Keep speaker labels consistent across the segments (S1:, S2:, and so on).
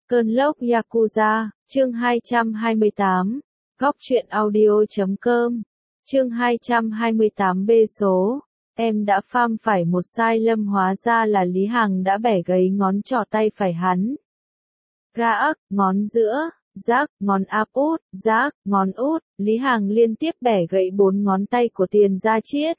S1: Cơn lốc Yakuza, chương 228, góc truyện audio.com, chương 228 B số, em đã phạm phải một sai lầm, hóa ra là Lý Hằng đã bẻ gãy ngón trỏ tay phải hắn. Ra ngón giữa, giác, ngón áp út, giác, ngón út, Lý Hằng liên tiếp bẻ gãy 4 ngón tay của Tiền Gia Chiết.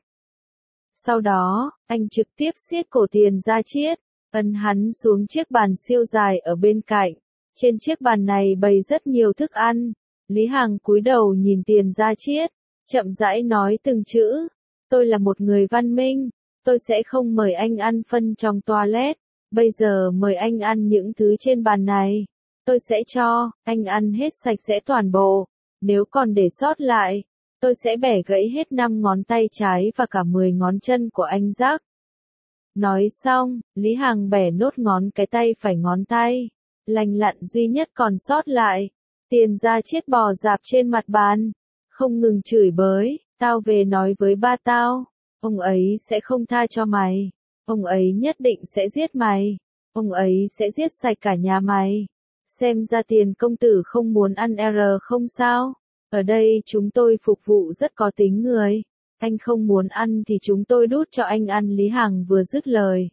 S1: Sau đó, anh trực tiếp siết cổ Tiền Gia Chiết, ấn hắn xuống chiếc bàn siêu dài ở bên cạnh. Trên chiếc bàn này bày rất nhiều thức ăn. Lý Hằng cúi đầu nhìn Tiền Gia Chiết, chậm rãi nói từng chữ. Tôi là một người văn minh, tôi sẽ không mời anh ăn phân trong toilet. Bây giờ mời anh ăn những thứ trên bàn này. Tôi sẽ cho anh ăn hết sạch sẽ toàn bộ. Nếu còn để sót lại, tôi sẽ bẻ gãy hết 5 ngón tay trái và cả 10 ngón chân của anh Giác. Nói xong, Lý Hằng bẻ nốt ngón cái tay phải ngón tay lành lặn duy nhất còn sót lại. Tiền Gia Chiết bò dạp trên mặt bàn, không ngừng chửi bới, tao về nói với ba tao, ông ấy sẽ không tha cho mày, ông ấy nhất định sẽ giết mày, ông ấy sẽ giết sạch cả nhà mày. Xem ra Tiền công tử không muốn ăn không sao, ở đây chúng tôi phục vụ rất có tính người, anh không muốn ăn thì chúng tôi đút cho anh ăn. Lý Hằng vừa dứt lời,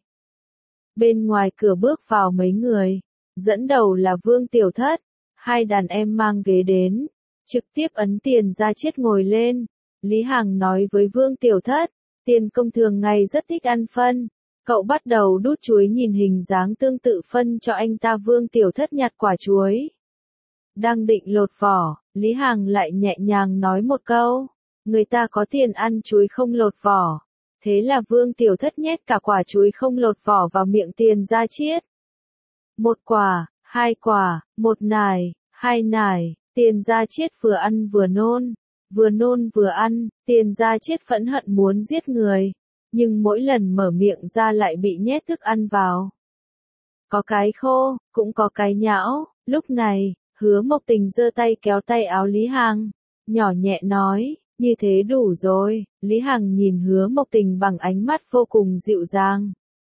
S1: bên ngoài cửa bước vào mấy người. Dẫn đầu là Vương Tiểu Thất, 2 đàn em mang ghế đến, trực tiếp ấn Tiền Gia Chiết ngồi lên. Lý Hằng nói với Vương Tiểu Thất, Tiền công thường ngày rất thích ăn phân, cậu bắt đầu đút chuối nhìn hình dáng tương tự phân cho anh ta. Vương Tiểu Thất nhặt quả chuối, đang định lột vỏ, Lý Hằng lại nhẹ nhàng nói một câu, người ta có tiền ăn chuối không lột vỏ. Thế là Vương Tiểu Thất nhét cả quả chuối không lột vỏ vào miệng Tiền Gia Chiết. 1 quả, 2 quả, 1 nải, 2 nải, Tiền Gia Chiết vừa ăn vừa nôn vừa ăn. Tiền Gia Chiết phẫn hận muốn giết người, nhưng mỗi lần mở miệng ra lại bị nhét thức ăn vào. Có cái khô, cũng có cái nhão. Lúc này, Hứa Mộc Tình giơ tay kéo tay áo Lý Hằng, nhỏ nhẹ nói, như thế đủ rồi. Lý Hằng nhìn Hứa Mộc Tình bằng ánh mắt vô cùng dịu dàng.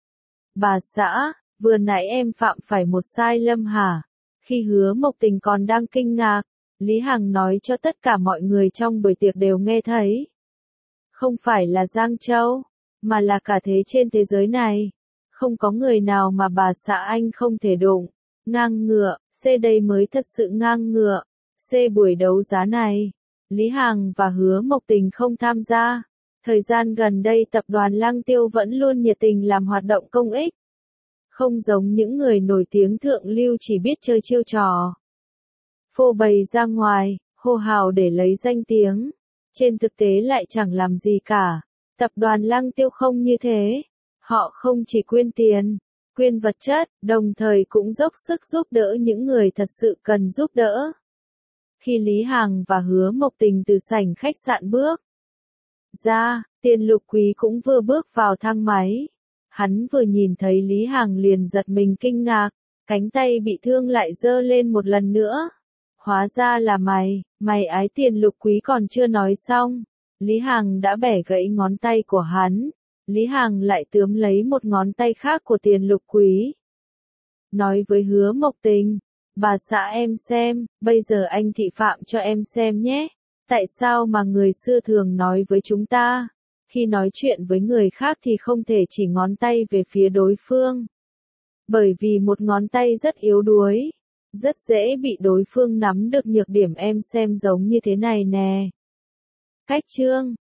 S1: Bà xã, vừa nãy em phạm phải một sai lầm hả? Khi Hứa Mộc Tình còn đang kinh ngạc, Lý Hằng nói cho tất cả mọi người trong buổi tiệc đều nghe thấy. Không phải là Giang Châu, mà là cả thế trên thế giới này. Không có người nào mà bà xã anh không thể đụng. Ngang ngựa, C đây mới thật sự ngang ngựa. C buổi đấu giá này, Lý Hằng và Hứa Mộc Tình không tham gia. Thời gian gần đây tập đoàn Lăng Tiêu vẫn luôn nhiệt tình làm hoạt động công ích. Không giống những người nổi tiếng thượng lưu chỉ biết chơi chiêu trò phô bày ra ngoài, hô hào để lấy danh tiếng. Trên thực tế lại chẳng làm gì cả. Tập đoàn Lăng Tiêu không như thế. Họ không chỉ quyên tiền, quyên vật chất, đồng thời cũng dốc sức giúp đỡ những người thật sự cần giúp đỡ. Khi Lý Hằng và Hứa Mộc Tình từ sảnh khách sạn bước ra, Tiền Lục Quý cũng vừa bước vào thang máy. Hắn vừa nhìn thấy Lý Hằng liền giật mình kinh ngạc, cánh tay bị thương lại giơ lên một lần nữa. Hóa ra là mày ái. Tiền Lục Quý còn chưa nói xong, Lý Hằng đã bẻ gãy ngón tay của hắn. Lý Hằng lại tướm lấy một ngón tay khác của Tiền Lục Quý, nói với Hứa Mộc Tình, bà xã em xem, bây giờ anh thị phạm cho em xem nhé. Tại sao mà người xưa thường nói với chúng ta, khi nói chuyện với người khác thì không thể chỉ ngón tay về phía đối phương. Bởi vì một ngón tay rất yếu đuối, rất dễ bị đối phương nắm được nhược điểm. Em xem giống như thế này nè. Cách chương